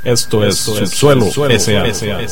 Esto es Subsuelo S.A.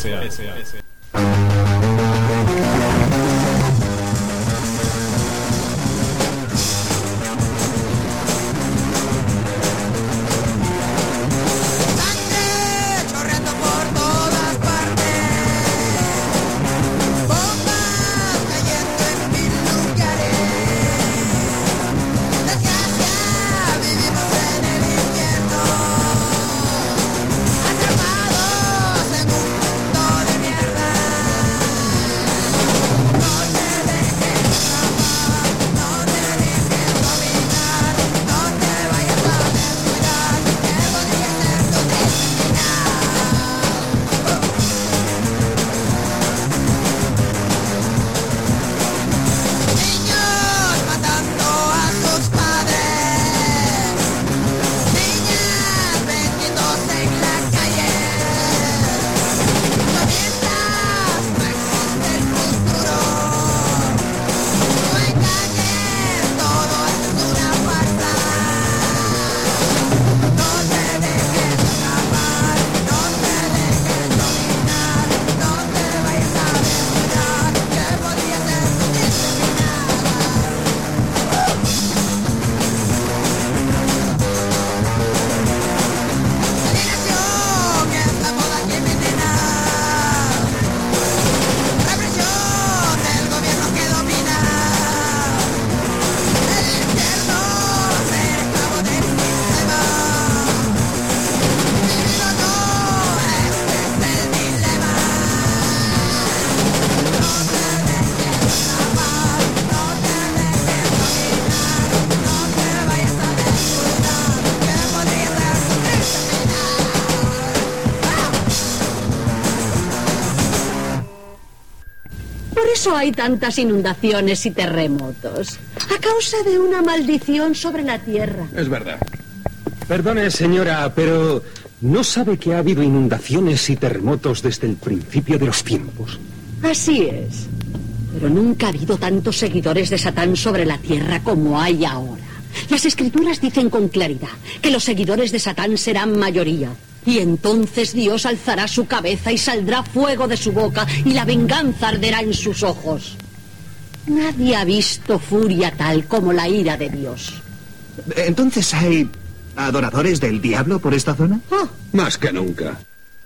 Hay tantas inundaciones y terremotos a causa de una maldición sobre la tierra. Es verdad. Perdone, señora, pero ¿no sabe que ha habido inundaciones y terremotos desde el principio de los tiempos? Así es. Pero nunca ha habido tantos seguidores de Satán sobre la tierra como hay ahora. Las escrituras dicen con claridad que los seguidores de Satán serán mayoría. Y entonces Dios alzará su cabeza y saldrá fuego de su boca y la venganza arderá en sus ojos. Nadie ha visto furia tal como la ira de Dios. ¿Entonces hay adoradores del diablo por esta zona? Oh, más que nunca.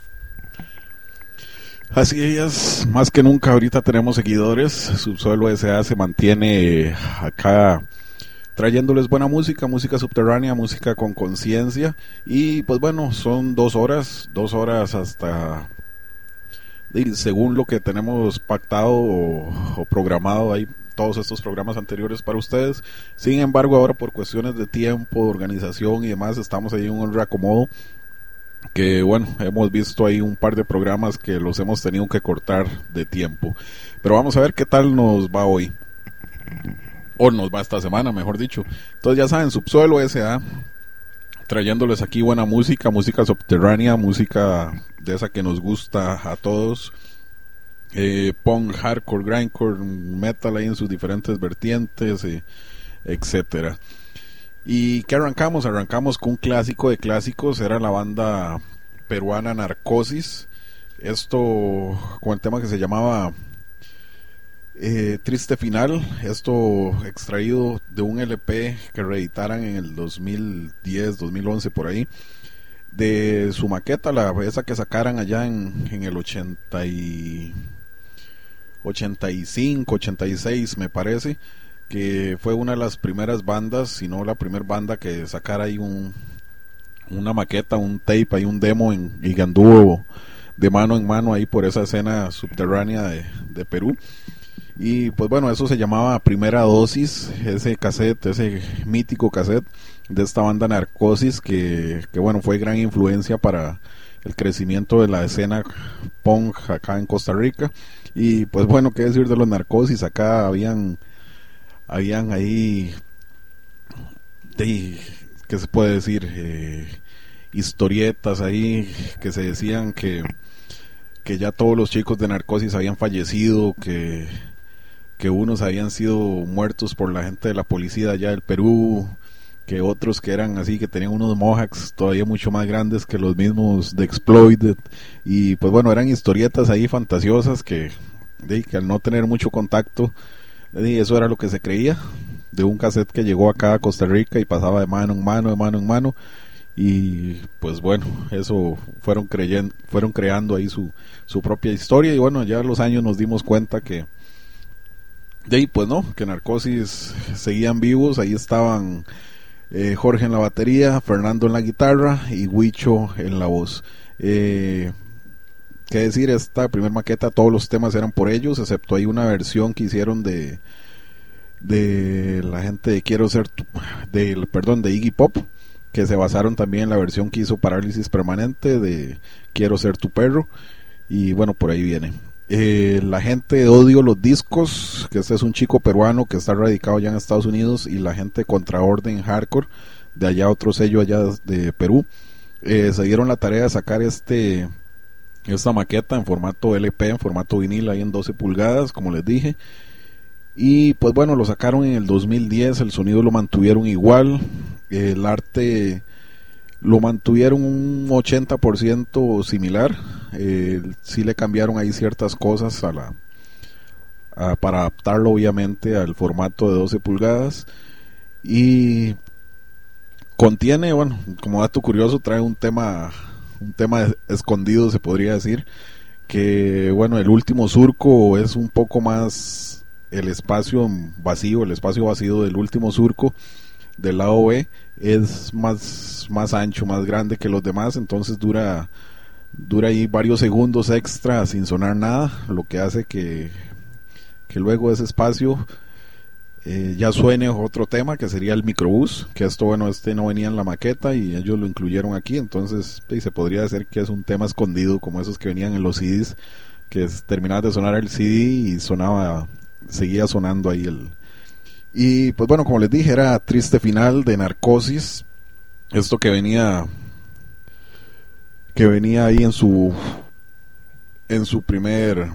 Así es, más que nunca ahorita tenemos seguidores. Subsuelo S.A. se mantiene acá trayéndoles buena música, música subterránea, música con conciencia. Y pues bueno, son 2 horas hasta, según lo que tenemos pactado o programado, hay todos estos programas anteriores para ustedes. Sin embargo, ahora por cuestiones de tiempo, de organización y demás, estamos ahí en un reacomodo que bueno, hemos visto ahí un par de programas que los hemos tenido que cortar de tiempo. Pero vamos a ver qué tal nos va hoy. O nos va esta semana, mejor dicho. Entonces ya saben, Subsuelo S.A. trayéndoles aquí buena música, música subterránea, música de esa que nos gusta a todos. Punk, hardcore, grindcore, metal ahí en sus diferentes vertientes, etcétera. ¿Y qué arrancamos? Arrancamos con un clásico de clásicos, era la banda peruana Narcosis. Esto con el tema que se llamaba Triste Final, esto extraído de un LP que reeditaran en el 2010, 2011 por ahí, de su maqueta, esa que sacaran allá en el 85, 86 me parece, que fue una de las primeras bandas, si no la primera banda que sacara ahí una maqueta, un tape, ahí un demo y que anduvo de mano en mano ahí por esa escena subterránea de Perú. Y pues bueno, eso se llamaba Primera Dosis, ese cassette, ese mítico cassette de esta banda Narcosis que bueno, fue gran influencia para el crecimiento de la escena punk acá en Costa Rica. Y pues bueno, qué decir de los Narcosis, acá habían ahí, ¿qué se puede decir? Historietas ahí que se decían que ya todos los chicos de Narcosis habían fallecido, que unos habían sido muertos por la gente de la policía allá del Perú, que otros que eran así, que tenían unos mohawks todavía mucho más grandes que los mismos de Exploited, y pues bueno, eran historietas ahí fantasiosas que al no tener mucho contacto, eso era lo que se creía de un cassette que llegó acá a Costa Rica y pasaba de mano en mano, de mano en mano, y pues bueno, eso fueron creando ahí su propia historia, y bueno, ya a los años nos dimos cuenta que pues no, que Narcosis seguían vivos. Ahí estaban Jorge en la batería, Fernando en la guitarra y Huicho en la voz. Qué decir, esta primer maqueta, todos los temas eran por ellos, excepto hay una versión que hicieron de la gente de de Iggy Pop, que se basaron también en la versión que hizo Parálisis Permanente de Quiero Ser Tu Perro, y bueno, por ahí viene. La gente de Odio los Discos, que este es un chico peruano que está radicado ya en Estados Unidos, y la gente de Contraorden Hardcore, de allá otro sello allá de Perú, se dieron la tarea de sacar esta maqueta en formato LP, en formato vinil, ahí en 12 pulgadas, como les dije, y pues bueno, lo sacaron en el 2010, el sonido lo mantuvieron igual, el arte lo mantuvieron un 80% similar, sí le cambiaron ahí ciertas cosas para adaptarlo obviamente al formato de 12 pulgadas, y contiene, bueno, como dato curioso, trae un tema escondido, se podría decir, que bueno, el último surco es un poco más el espacio vacío del último surco del lado B es más ancho, más grande que los demás, entonces dura ahí varios segundos extra sin sonar nada, lo que hace que luego ese espacio ya suene otro tema, que sería el microbús, que esto, bueno, no venía en la maqueta y ellos lo incluyeron aquí, entonces se podría decir que es un tema escondido, como esos que venían en los CDs, que terminaba de sonar el CD y seguía sonando ahí y pues bueno, como les dije, era Triste Final de Narcosis, esto que venía ahí en su primer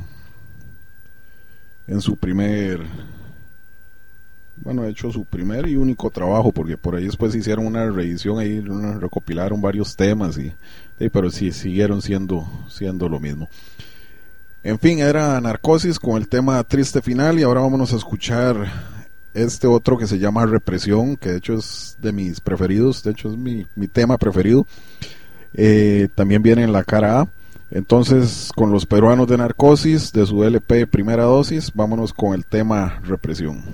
bueno, de hecho su primer y único trabajo, porque por ahí después hicieron una reedición ahí, recopilaron varios temas pero sí siguieron siendo lo mismo. En fin, era Narcosis con el tema Triste Final, y ahora vámonos a escuchar este otro que se llama Represión, que de hecho es de mis preferidos, de hecho es mi tema preferido. También viene en la cara A. Entonces, con los peruanos de Narcosis, de su LP Primera Dosis, vámonos con el tema Represión.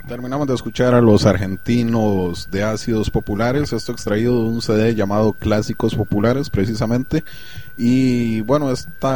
Terminamos de escuchar a los argentinos de Ácidos Populares, esto extraído de un CD llamado Clásicos Populares precisamente. Y bueno,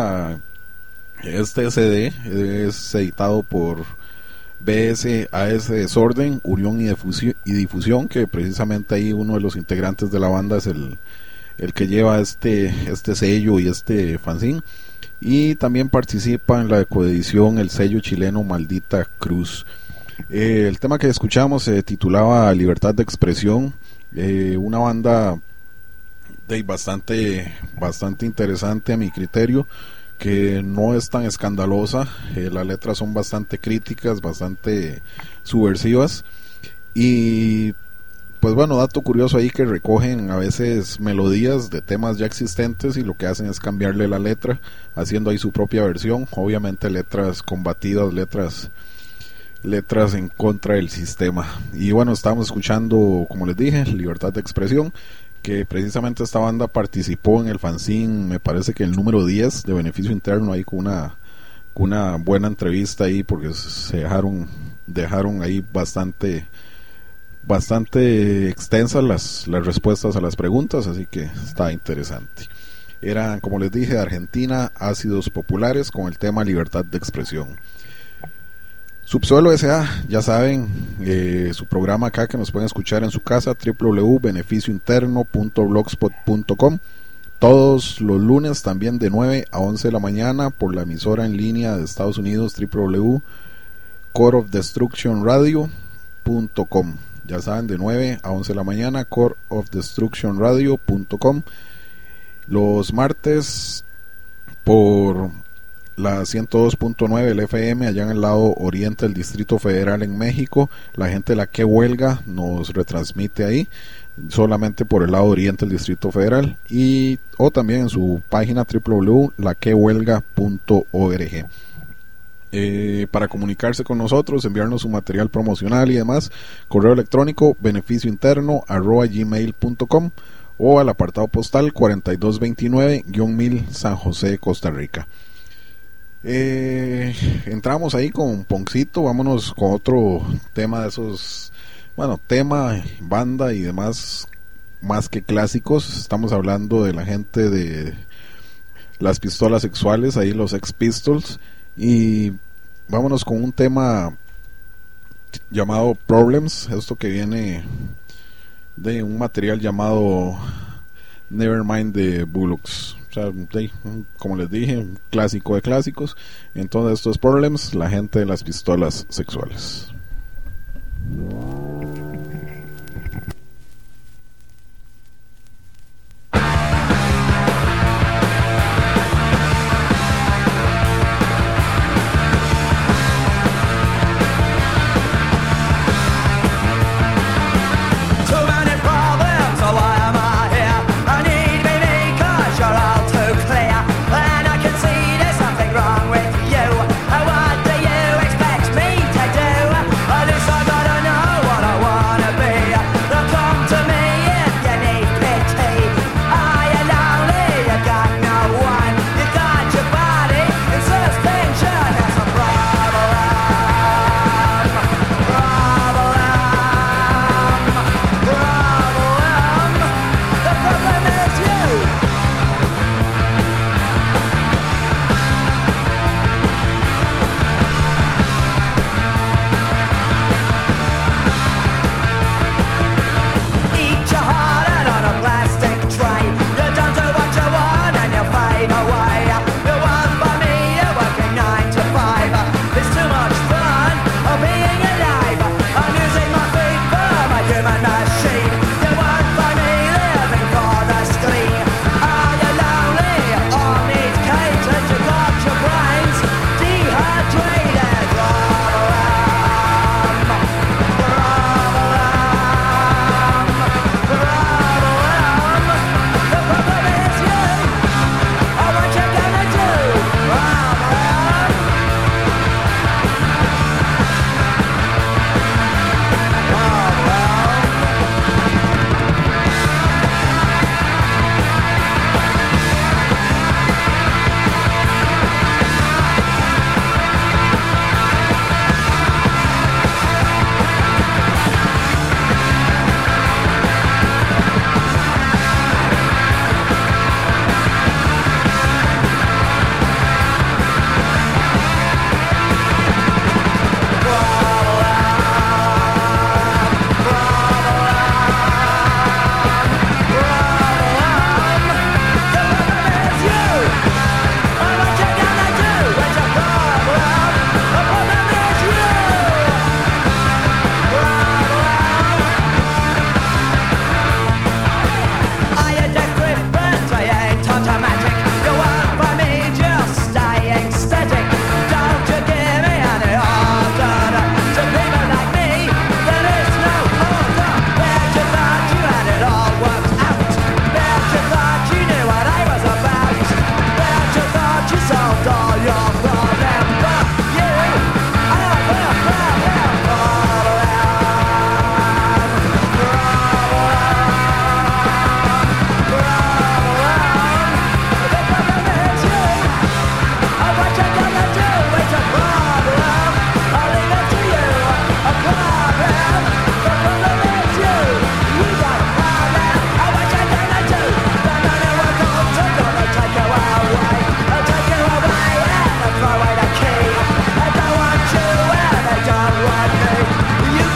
este CD es editado por BSAS Desorden, Unión y Difusión, que precisamente ahí uno de los integrantes de la banda es el que lleva este sello y este fanzine. Y también participa en la coedición el sello chileno Maldita Cruz. El tema que escuchamos se titulaba Libertad de Expresión, una banda bastante interesante a mi criterio, que no es tan escandalosa. Las letras son bastante críticas, bastante subversivas, y pues bueno, dato curioso ahí que recogen a veces melodías de temas ya existentes y lo que hacen es cambiarle la letra, haciendo ahí su propia versión, obviamente letras combativas, letras en contra del sistema. Y bueno, estamos escuchando, como les dije, Libertad de Expresión, que precisamente esta banda participó en el fanzine, me parece que el número 10 de Beneficio Interno, ahí con una buena entrevista ahí, porque se dejaron ahí bastante extensas las respuestas a las preguntas, así que está interesante. Eran, como les dije, de Argentina, Ácidos Populares, con el tema Libertad de Expresión. Subsuelo S.A., ya saben, su programa acá que nos pueden escuchar en su casa, www.beneficiointerno.blogspot.com, todos los lunes también de 9 a 11 de la mañana por la emisora en línea de Estados Unidos, www.coreofdestructionradio.com. Ya saben, de 9 a 11 de la mañana, coreofdestructionradio.com. Los martes por la 102.9 del FM allá en el lado oriente del Distrito Federal en México. La gente de la Que Huelga nos retransmite ahí solamente por el lado oriente del Distrito Federal, o también en su página www.laquehuelga.org. Para comunicarse con nosotros, enviarnos su material promocional y demás, correo electrónico beneficiointerno@gmail.com o al apartado postal 4229-1000 San José, Costa Rica. Entramos ahí con Poncito, vámonos con otro tema de esos, bueno, tema, banda y demás, más que clásicos. Estamos hablando de la gente de las Pistolas Sexuales, ahí los Sex Pistols, y vámonos con un tema llamado Problems, esto que viene de un material llamado Nevermind de Bullocks. O sea, como les dije, un clásico de clásicos. Entonces esto es Problems, la gente de las Pistolas Sexuales. What do you expect me to do?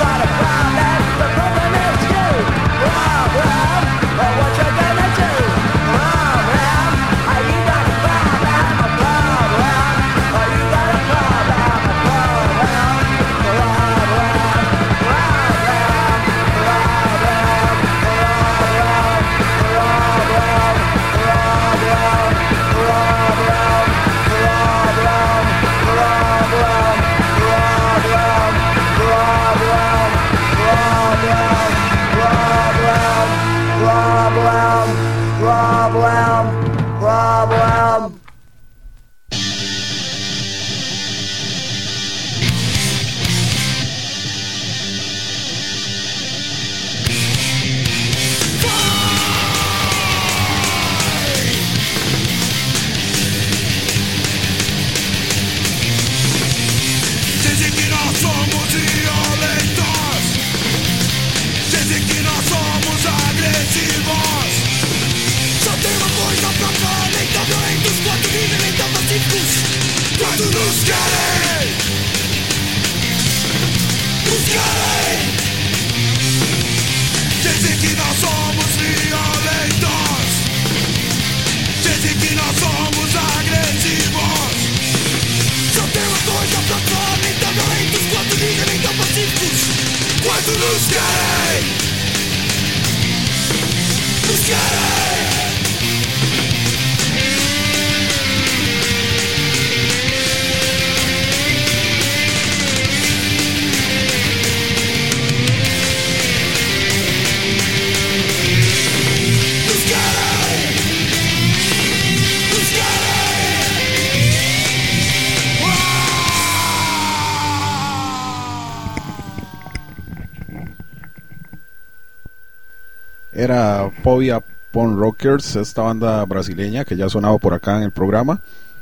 Era Phobia Punk Rockers, esta banda brasileña que ya ha sonado por acá en el programa.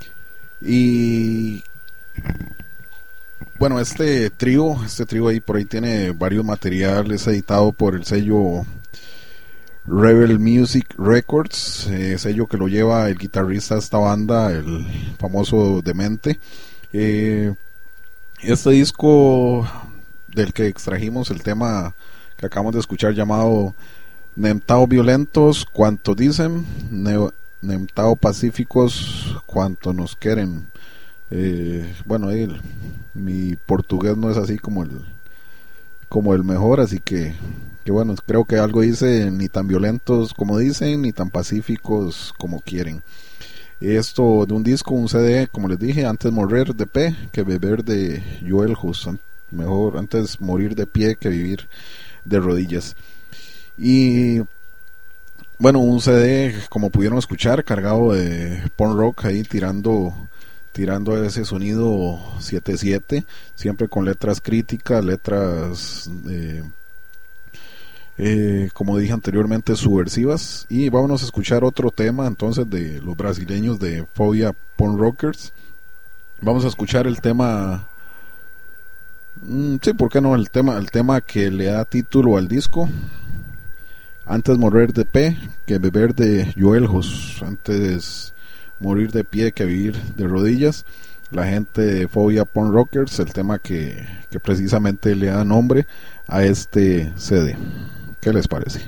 Y bueno, este trío ahí por ahí tiene varios materiales editado por el sello Rebel Music Records, sello que lo lleva el guitarrista de esta banda, el famoso Demente. Este disco del que extrajimos el tema que acabamos de escuchar, llamado Nemtao violentos, cuanto dicen, Nemtao pacíficos, cuanto nos quieren. Bueno, mi portugués no es así como el mejor, así que bueno, creo que algo dice: ni tan violentos como dicen, ni tan pacíficos como quieren. Esto de un disco, un CD, como les dije, antes morir de pie que beber, de Joel Hus. Mejor antes morir de pie que vivir de rodillas. Y bueno, un CD, como pudieron escuchar, cargado de punk rock, ahí tirando ese sonido 7/7, siempre con letras críticas, letras como dije anteriormente, subversivas. Y vámonos a escuchar otro tema entonces de los brasileños de Phobia Punk Rockers. Vamos a escuchar el tema, sí, ¿por qué no? El tema que le da título al disco, Antes morir de pie que beber, de Joel Hus. Antes morir de pie que vivir de rodillas. La gente de Phobia Punk Rockers, el tema que precisamente le da nombre a este CD. ¿Qué les parece?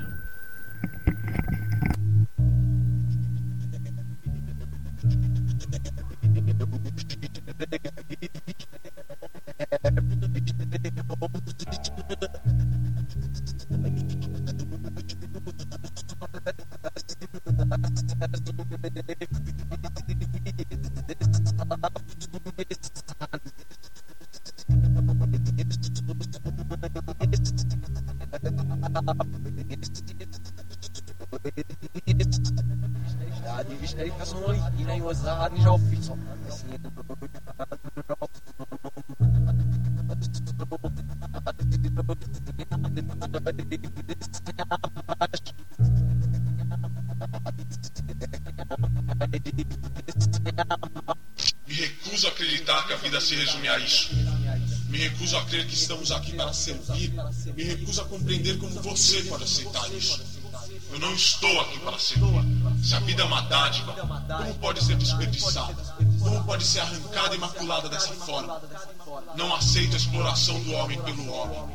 Me recuso a acreditar que a vida se resume a isso. Me recuso a crer que estamos aqui para servir. Me recuso a compreender como você pode aceitar isso. Eu não estou aqui para servir. Se a vida é uma dádiva, como pode ser desperdiçada? Como pode ser arrancada e maculada dessa forma? Não aceito a exploração do homem pelo homem.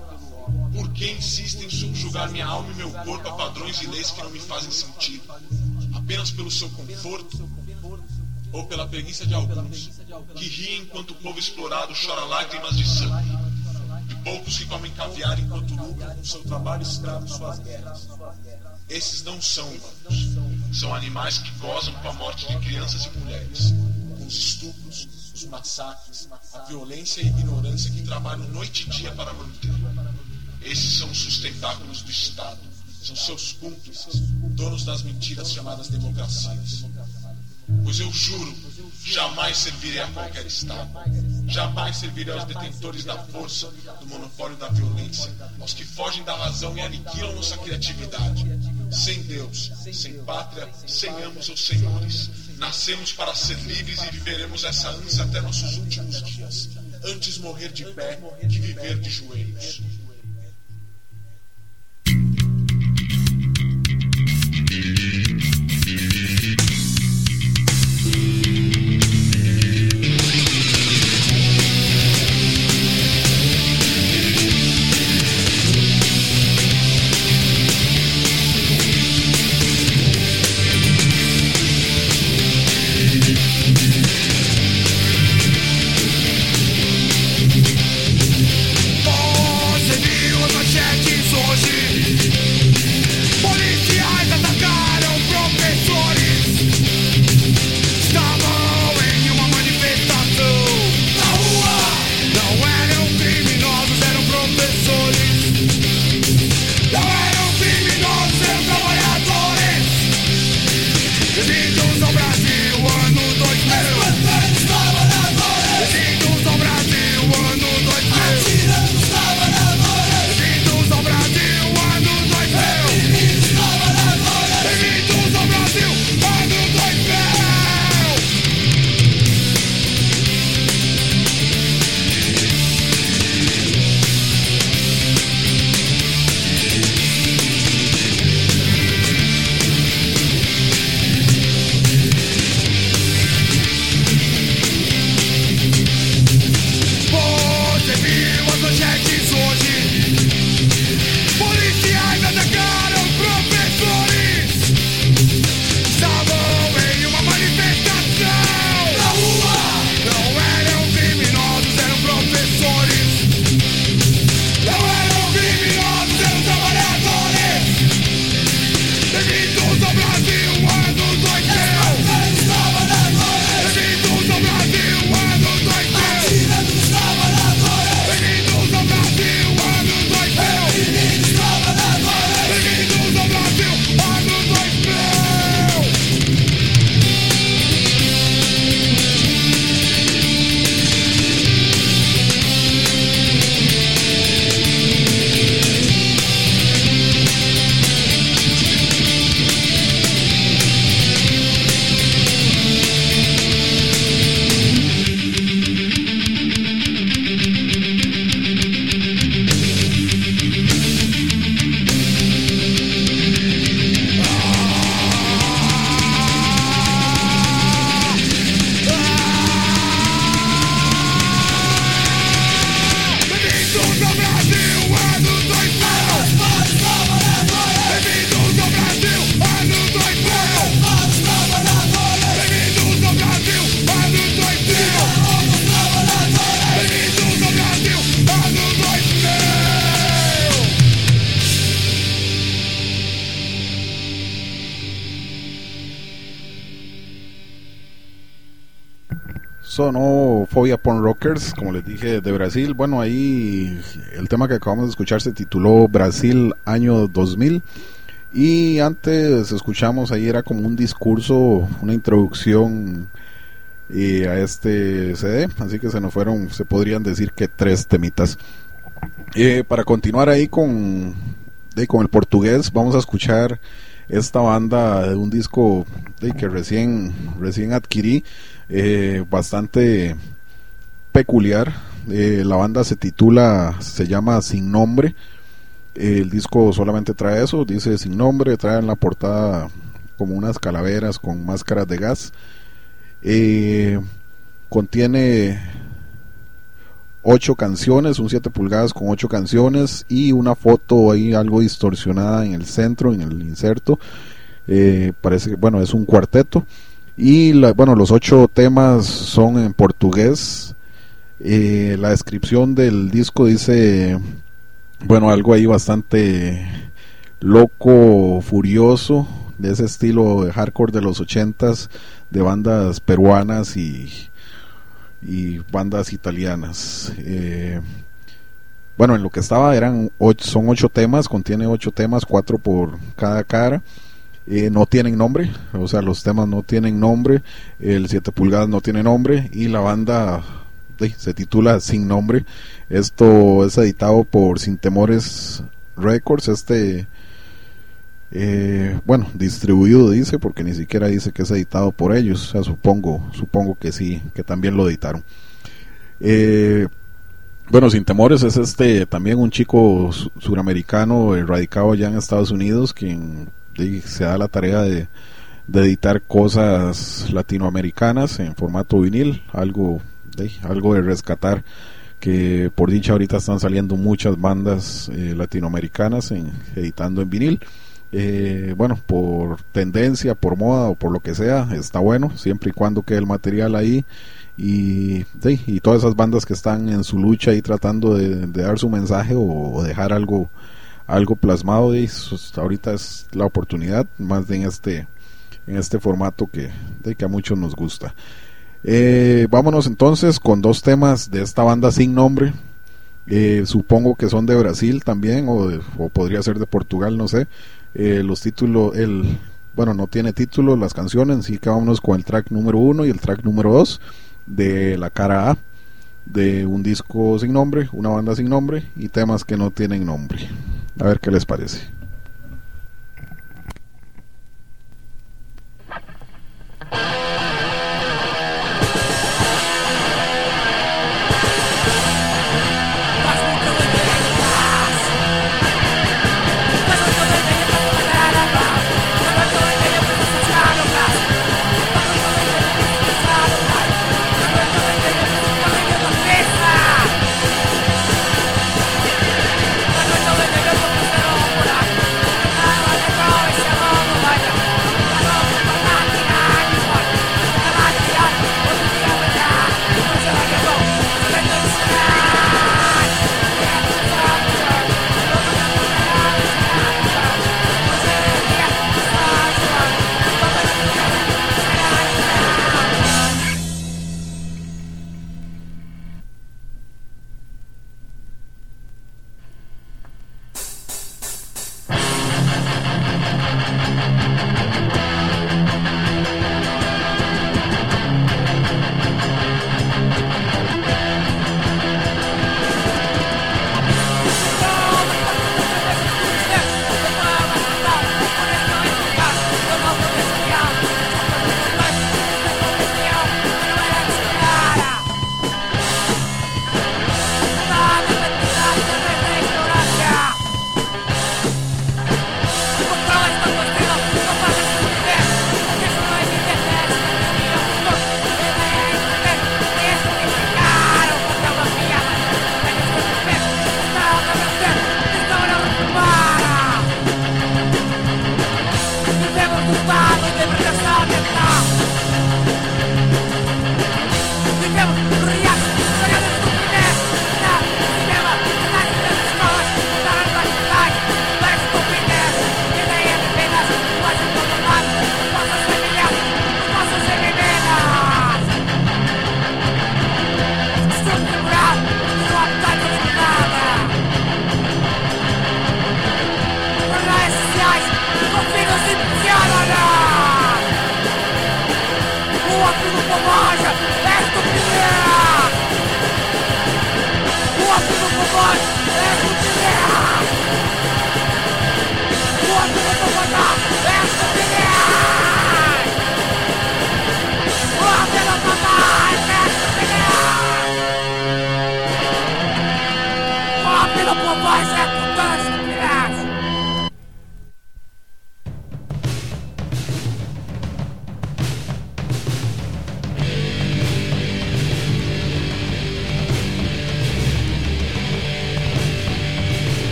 Por que insistem em subjugar minha alma e meu corpo a padrões e leis que não me fazem sentido? Apenas pelo seu conforto? Ou pela preguiça de alguns, que riem enquanto o povo explorado chora lágrimas de sangue? E poucos que comem caviar enquanto lucram com seu trabalho escravo e suas guerras. Esses não são humanos. São animais que gozam com a morte de crianças e mulheres, com os estupros, os massacres, a violência e a ignorância que trabalham noite e dia para manter. Esses são os sustentáculos do Estado. São seus cúmplices, donos das mentiras chamadas democracias. Pois eu juro, jamais servirei a qualquer Estado. Jamais servirei aos detentores da força, do monopólio da violência, aos que fogem da razão e aniquilam nossa criatividade. Sem Deus, sem pátria, sem amos ou senhores. Nascemos para ser livres e viveremos essa ânsia até nossos últimos dias. Antes morrer de pé que viver de joelhos. Sonó Fobia Punk Rockers, como les dije, de Brasil. Bueno, ahí el tema que acabamos de escuchar se tituló Brasil año 2000. Y antes escuchamos ahí, era como un discurso, una introducción a este CD. Así que se nos fueron, se podrían decir que 3 temitas. Para continuar ahí con el portugués, vamos a escuchar esta banda de un disco que recién adquirí, bastante peculiar. La banda se llama Sin Nombre. El disco solamente trae eso, dice Sin Nombre, trae en la portada como unas calaveras con máscaras de gas. Contiene 8 canciones, un 7 pulgadas con 8 canciones y una foto ahí algo distorsionada en el centro, en el inserto. Parece que, bueno, es un cuarteto. Y los 8 temas son en portugués. La descripción del disco dice, bueno, algo ahí bastante loco, furioso, de ese estilo de hardcore de los 80s, de bandas peruanas y bandas italianas. En lo que estaba son 8 temas, contiene 8 temas, 4 por cada cara. No tienen nombre, o sea, los temas no tienen nombre, el 7 pulgadas no tiene nombre y la banda se titula Sin Nombre. Esto es editado por Sin Temores Records, distribuido dice, porque ni siquiera dice que es editado por ellos, o sea, supongo que sí, que también lo editaron. Sin Temores es también un chico suramericano radicado allá en Estados Unidos, quien se da la tarea de editar cosas latinoamericanas en formato vinil, algo de rescatar, que por dicha ahorita están saliendo muchas bandas latinoamericanas editando en vinil. Por tendencia, por moda o por lo que sea, está bueno, siempre y cuando quede el material ahí. Y todas esas bandas que están en su lucha ahí tratando de dar su mensaje o dejar algo plasmado, ahorita es la oportunidad, más de en este formato que a muchos nos gusta. Vámonos entonces con 2 temas de esta banda Sin Nombre. Supongo que son de Brasil también, o podría ser de Portugal, no sé. Los títulos, no tiene título las canciones, así que vámonos con el track número 1 y el track número 2 de la cara A de un disco sin nombre, una banda sin nombre y temas que no tienen nombre. A ver qué les parece.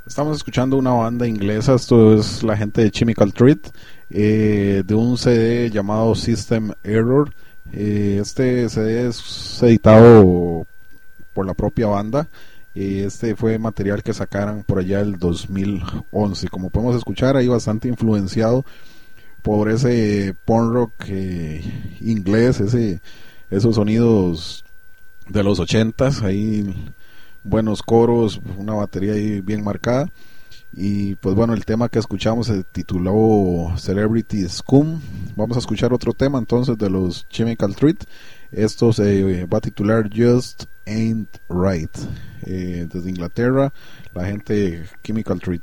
Estamos escuchando una banda inglesa, esto es la gente de Chemical Treat, de un CD llamado System Error. Este CD es editado por la propia banda. Este fue material que sacaron por allá el 2011. Como podemos escuchar, ahí bastante influenciado por ese punk rock inglés, esos sonidos de los 80s, ahí buenos coros, una batería ahí bien marcada. Y pues bueno, el tema que escuchamos se tituló Celebrity Scum. Vamos a escuchar otro tema entonces de los Chemical Treat. Esto se va a titular Just Ain't Right. Desde Inglaterra, la gente de Chemical Treat.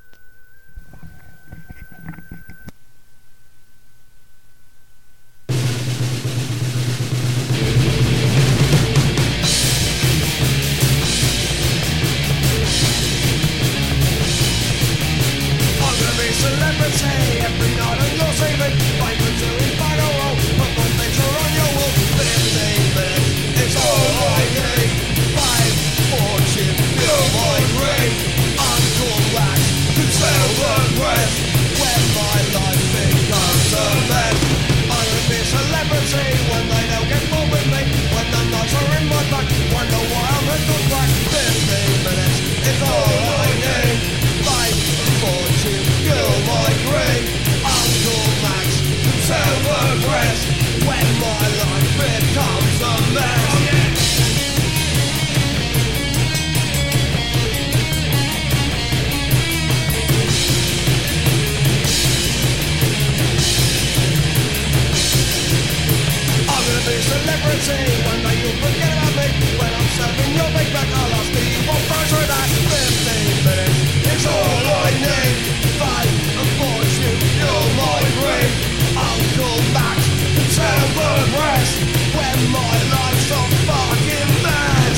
Celebrity, every night on your TV, famous doing bag a roll, put my picture on your wall, 15 minutes, it's all I need, 5 fortune, feel my ring, Uncle Wax, could sell the rest, when my life becomes a mess, I'm gonna be a celebrity, when they don't get bored with me, when the nights are in my back, wonder why I'm a good back, 15 minutes, it's all I need, 5 fortune, feel my green, Uncle Max, sell the rest, when my life becomes a mess. I'm gonna be a celebrity, one day you'll forget about me, when I'm serving your big back, I'll ask the evil price for that, 15 minutes, it's all I need, 5 fortune, you're my dream, Uncle Max, tell the rest, when my life's a fucking mess.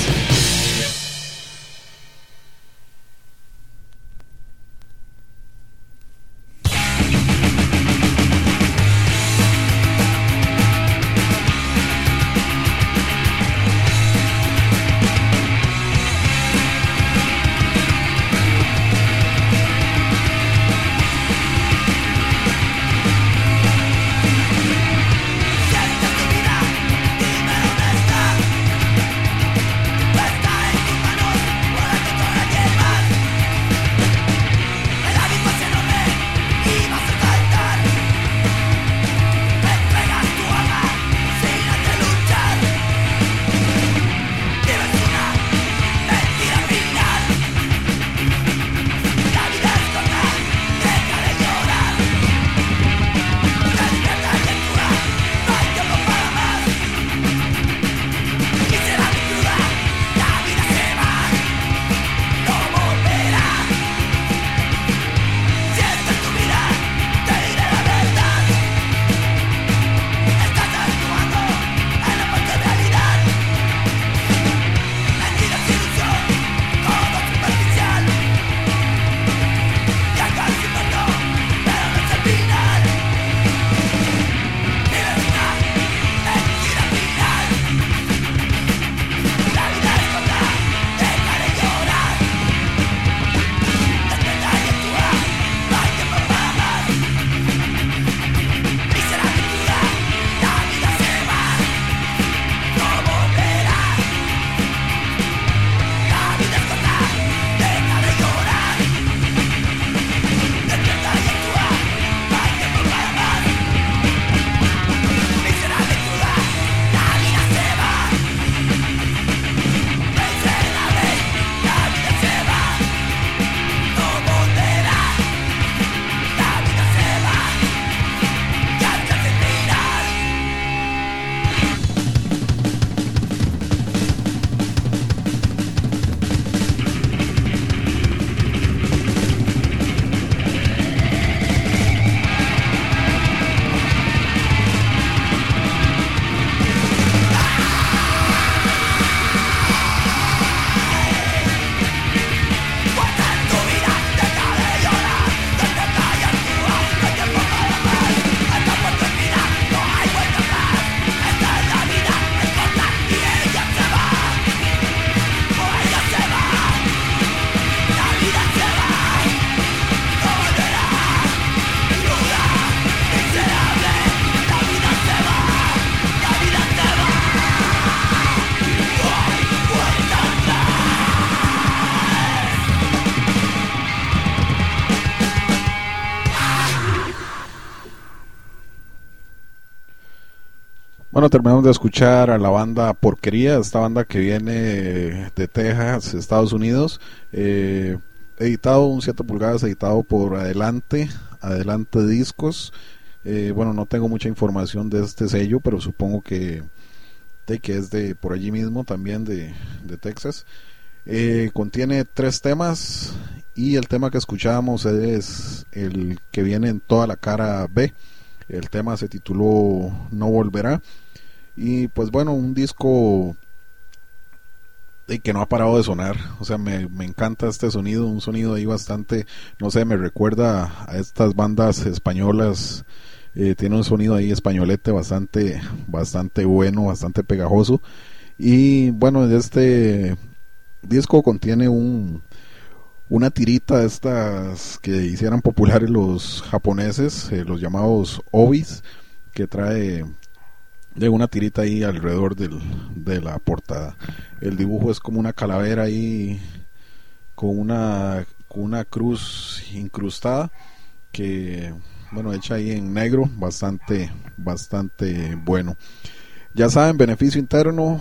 Bueno, terminamos de escuchar a la banda Porquería, esta banda que viene de Texas, Estados Unidos, editado un 7 pulgadas, editado por Adelante Discos. Bueno, no tengo mucha información de este sello, pero supongo que es de por allí mismo, también de Texas. Contiene 3 temas y el tema que escuchábamos es el que viene en toda la cara B. El tema se tituló No Volverá. Y pues bueno, un disco que no ha parado de sonar. O sea, me encanta este sonido, un sonido ahí bastante, no sé, me recuerda a estas bandas españolas. Tiene un sonido ahí españolete bastante bueno, bastante pegajoso. Y bueno, este disco contiene una tirita de estas que hicieran populares los japoneses, los llamados obis, que trae de una tirita ahí alrededor de la portada. El dibujo es como una calavera ahí con una cruz incrustada, que bueno, hecha ahí en negro, bastante bueno. Ya saben, beneficio interno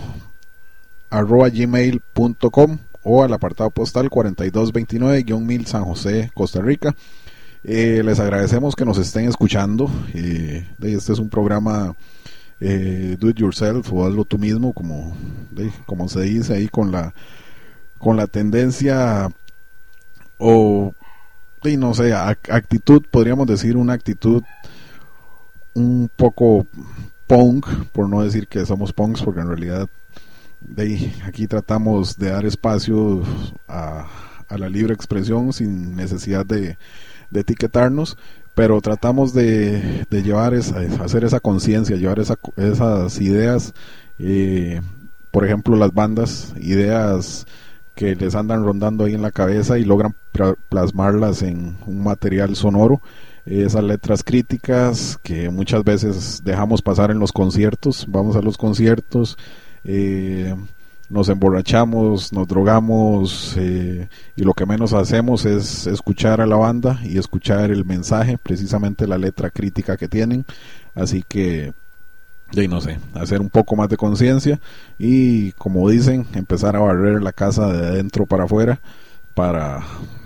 @gmail.com o al apartado postal 4229-1000 San José, Costa Rica. Les agradecemos que nos estén escuchando. Este es un programa do it yourself, o hazlo tú mismo, como se dice ahí, con la tendencia o no sé, actitud, podríamos decir una actitud un poco punk, por no decir que somos punks, porque en realidad aquí tratamos de dar espacio a la libre expresión sin necesidad de etiquetarnos, pero tratamos de llevar hacer esa conciencia, llevar esas ideas, por ejemplo las bandas, ideas que les andan rondando ahí en la cabeza y logran plasmarlas en un material sonoro. Esas letras críticas que muchas veces dejamos pasar en los conciertos. Vamos a los conciertos, nos emborrachamos, nos drogamos, y lo que menos hacemos es escuchar a la banda y escuchar el mensaje, precisamente la letra crítica que tienen. Así que no sé, hacer un poco más de conciencia y, como dicen, empezar a barrer la casa de adentro para afuera, para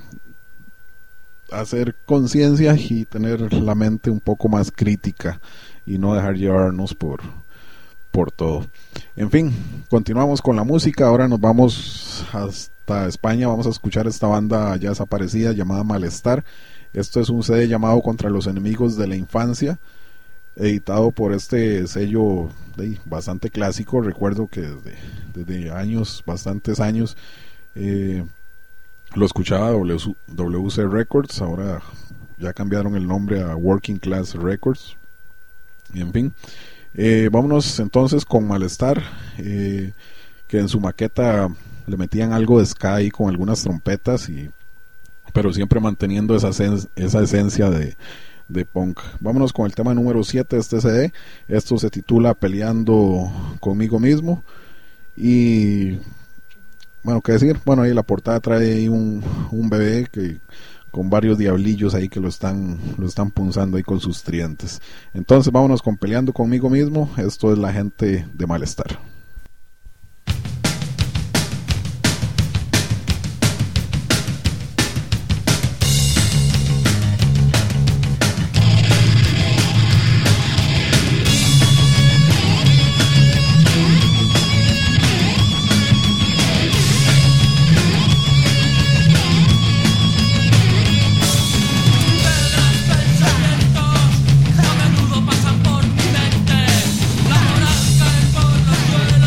hacer conciencia y tener la mente un poco más crítica y no dejar llevarnos por todo. En fin, continuamos con la música. Ahora nos vamos hasta España. Vamos a escuchar esta banda ya desaparecida llamada Malestar. Esto es un CD llamado Contra los Enemigos de la Infancia, editado por este sello bastante clásico. Recuerdo que desde bastantes años, lo escuchaba WC Records. Ahora ya cambiaron el nombre a Working Class Records. Y en fin, vámonos entonces con Malestar, que en su maqueta le metían algo de ska ahí con algunas trompetas, pero siempre manteniendo esa esencia de punk. Vámonos con el tema número 7 de este CD. Esto se titula Peleando Conmigo Mismo. Y bueno, qué decir, bueno, ahí la portada trae ahí un bebé con varios diablillos ahí que lo están punzando ahí con sus tridentes. Entonces vámonos con Peleando Conmigo Mismo. Esto es la gente de Malestar. A menudo pasan por mi mente, la moral cae por los suelos.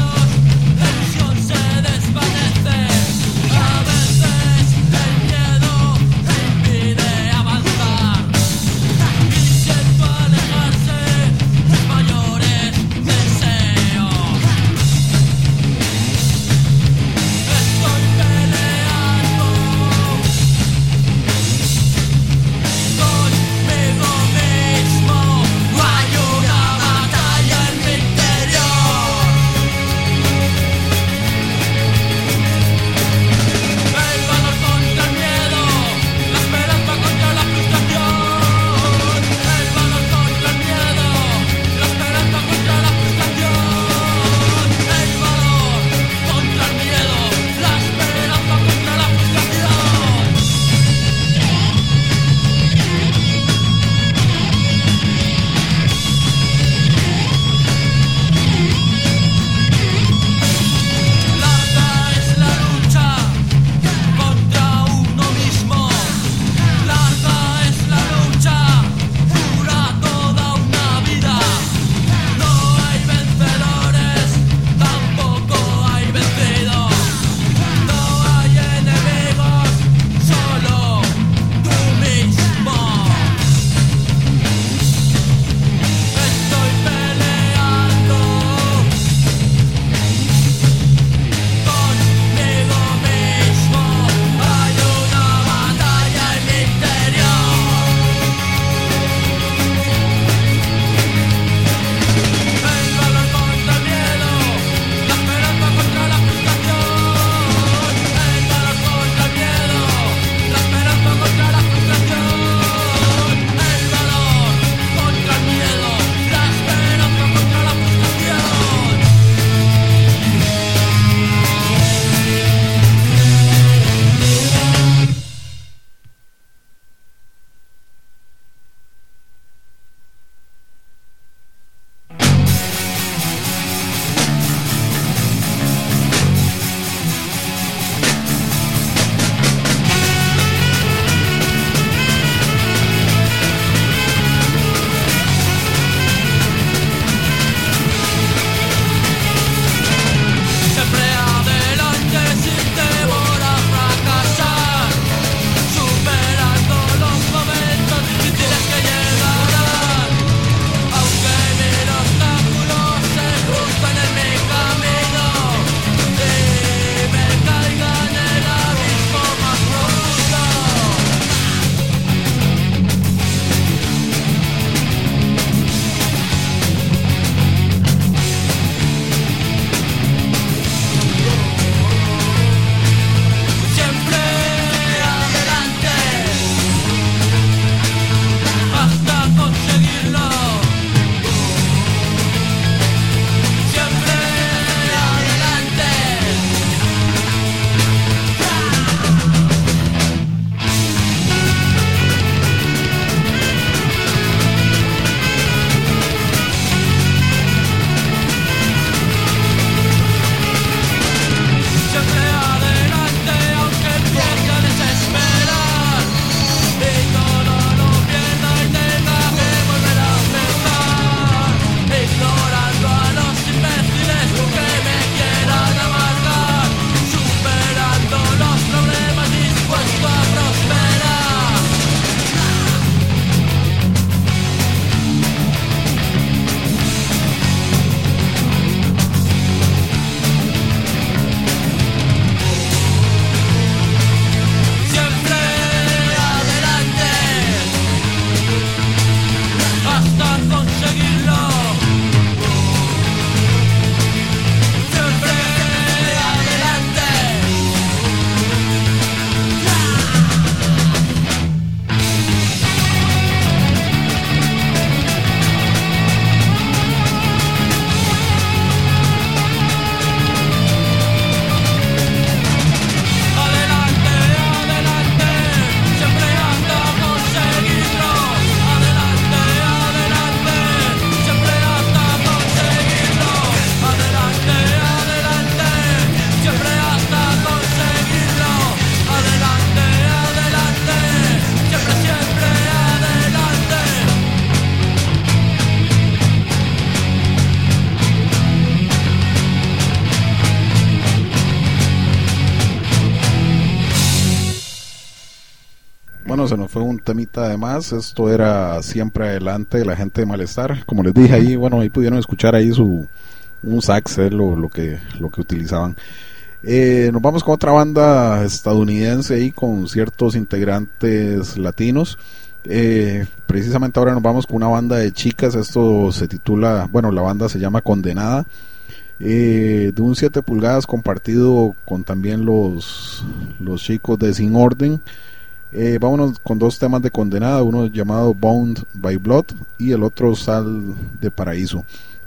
Bueno, se nos fue un temita de más. Esto era Siempre Adelante de la gente de Malestar. Como les dije ahí, bueno, ahí pudieron escuchar ahí un sax, lo que utilizaban. Nos vamos con otra banda estadounidense ahí con ciertos integrantes latinos. Precisamente ahora nos vamos con una banda de chicas. Esto se titula, bueno, la banda se llama Condenada, de un 7 pulgadas compartido con también los chicos de Sin Orden. Vámonos con dos temas de Condenada, uno llamado Bound by Blood y el otro Sal de Paraíso.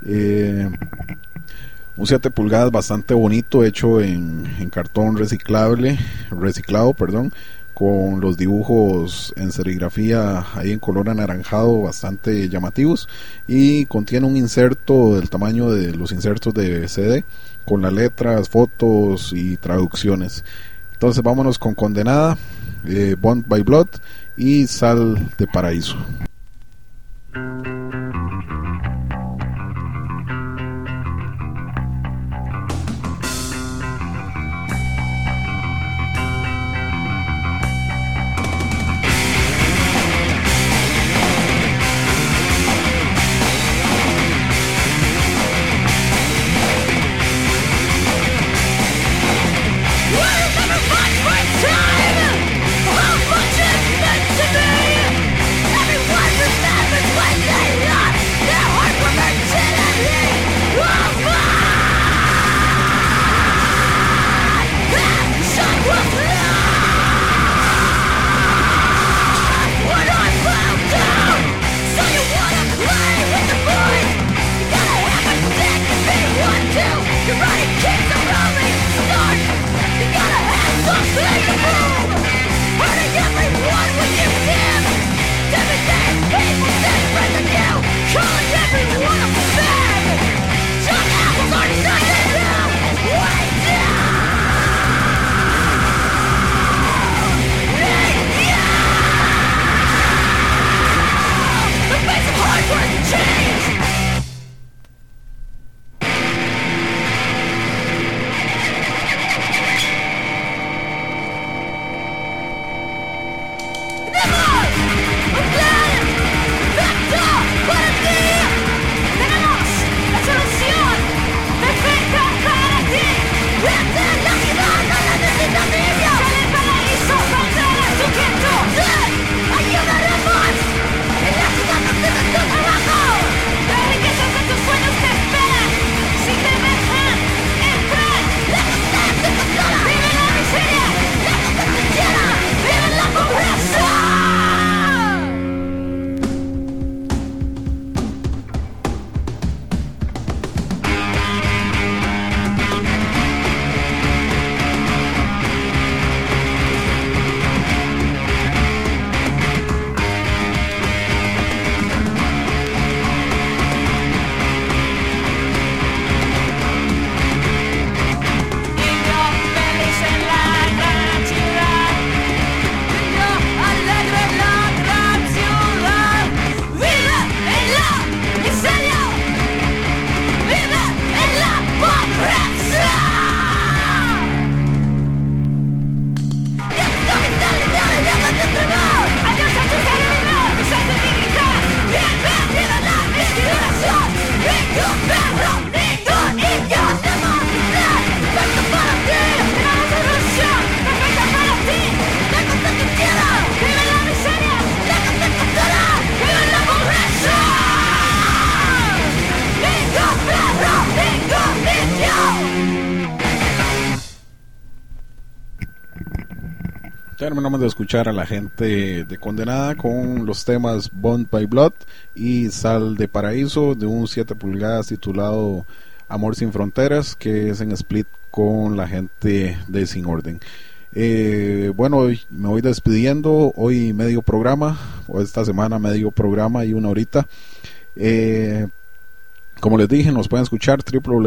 Un 7 pulgadas bastante bonito, hecho en cartón reciclado, con los dibujos en serigrafía ahí en color anaranjado bastante llamativos, y contiene un inserto del tamaño de los insertos de CD con las letras, fotos y traducciones. Entonces vámonos con Condenada, Bound by Blood y Sal de Paraíso. Terminamos de escuchar a la gente de Condenada con los temas Bound by Blood y Sal de Paraíso, de un 7 pulgadas titulado Amor sin Fronteras, que es en split con la gente de Sin Orden. Bueno, hoy me voy despidiendo. Hoy medio programa, o esta semana medio programa y una horita. Como les dije, nos pueden escuchar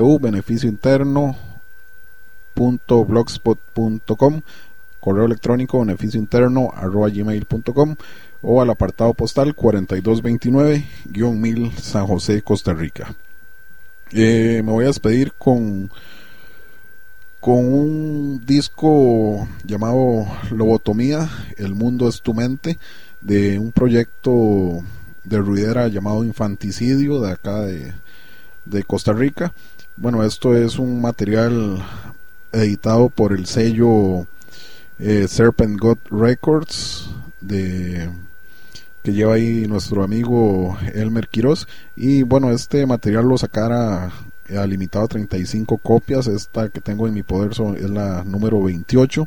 www.beneficiointerno.blogspot.com, correo electrónico beneficiointerno@gmail.com, o al apartado postal 4229-1000 San José, Costa Rica. Me voy a despedir con con un disco llamado Lobotomía, El mundo es tu mente, de un proyecto de ruidera llamado Infanticidio, de acá de Costa Rica. Bueno, esto es un material editado por el sello Serpent God Records, que lleva ahí nuestro amigo Elmer Quiroz. Y bueno, este material lo sacara a limitado a 35 copias. Esta que tengo en mi poder es la número 28.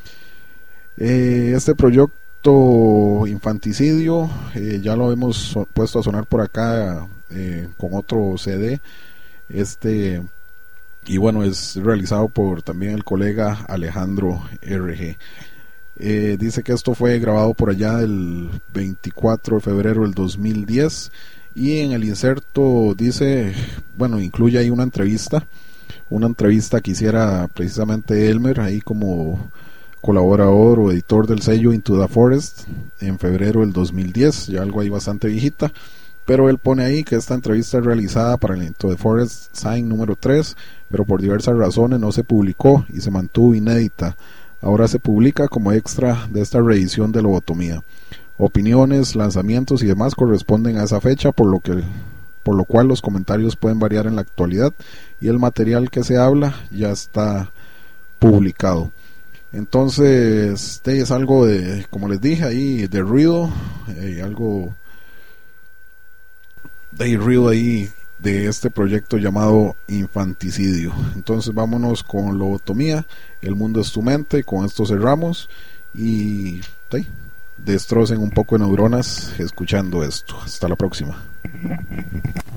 Este proyecto Infanticidio ya lo hemos puesto a sonar por acá con otro CD. Y bueno, es realizado por también el colega Alejandro RG. Dice que esto fue grabado por allá el 24 de febrero del 2010, y en el inserto dice, bueno, incluye ahí una entrevista que hiciera precisamente Elmer ahí como colaborador o editor del sello Into the Forest en febrero del 2010, ya algo ahí bastante viejita, pero él pone ahí que esta entrevista es realizada para el Into the Forest Sign número 3, pero por diversas razones no se publicó y se mantuvo inédita. Ahora se publica como extra de esta reedición de Lobotomía. Opiniones, lanzamientos y demás corresponden a esa fecha, por lo cual los comentarios pueden variar en la actualidad, y el material que se habla ya está publicado. Entonces es algo de, como les dije ahí, de ruido, algo de ruido ahí de este proyecto llamado Infanticidio. Entonces vámonos con Lobotomía, El mundo es tu mente, con esto cerramos y destrocen un poco de neuronas escuchando esto. Hasta la próxima.